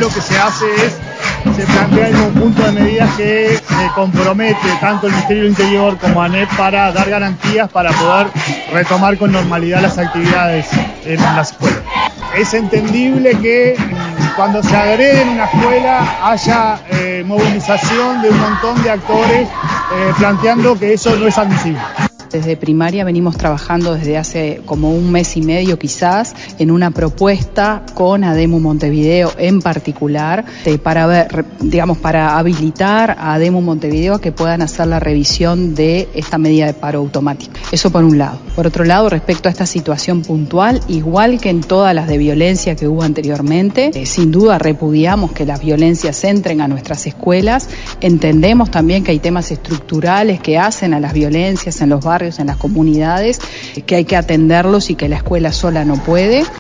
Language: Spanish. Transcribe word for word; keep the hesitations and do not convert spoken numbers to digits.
lo que se hace es, se plantea el conjunto de medidas que se compromete tanto el Ministerio del Interior como ANEP para dar garantías para poder retomar con normalidad las actividades en las escuelas. Es entendible que cuando se agrede en una escuela haya eh, movilización de un montón de actores eh, planteando que eso no es admisible. Desde primaria venimos trabajando desde hace como un mes y medio quizás en una propuesta con ADEMU Montevideo en particular eh, para ver, digamos, para habilitar a ADEMU Montevideo a que puedan hacer la revisión de esta medida de paro automático. Eso por un lado. Por otro lado, respecto a esta situación puntual, igual que en todas las de violencia que hubo anteriormente, eh, sin duda repudiamos que las violencias entren a nuestras escuelas. Entendemos también que hay temas estructurales que hacen a las violencias en los barrios, en las comunidades, que hay que atenderlos y que la escuela sola no puede.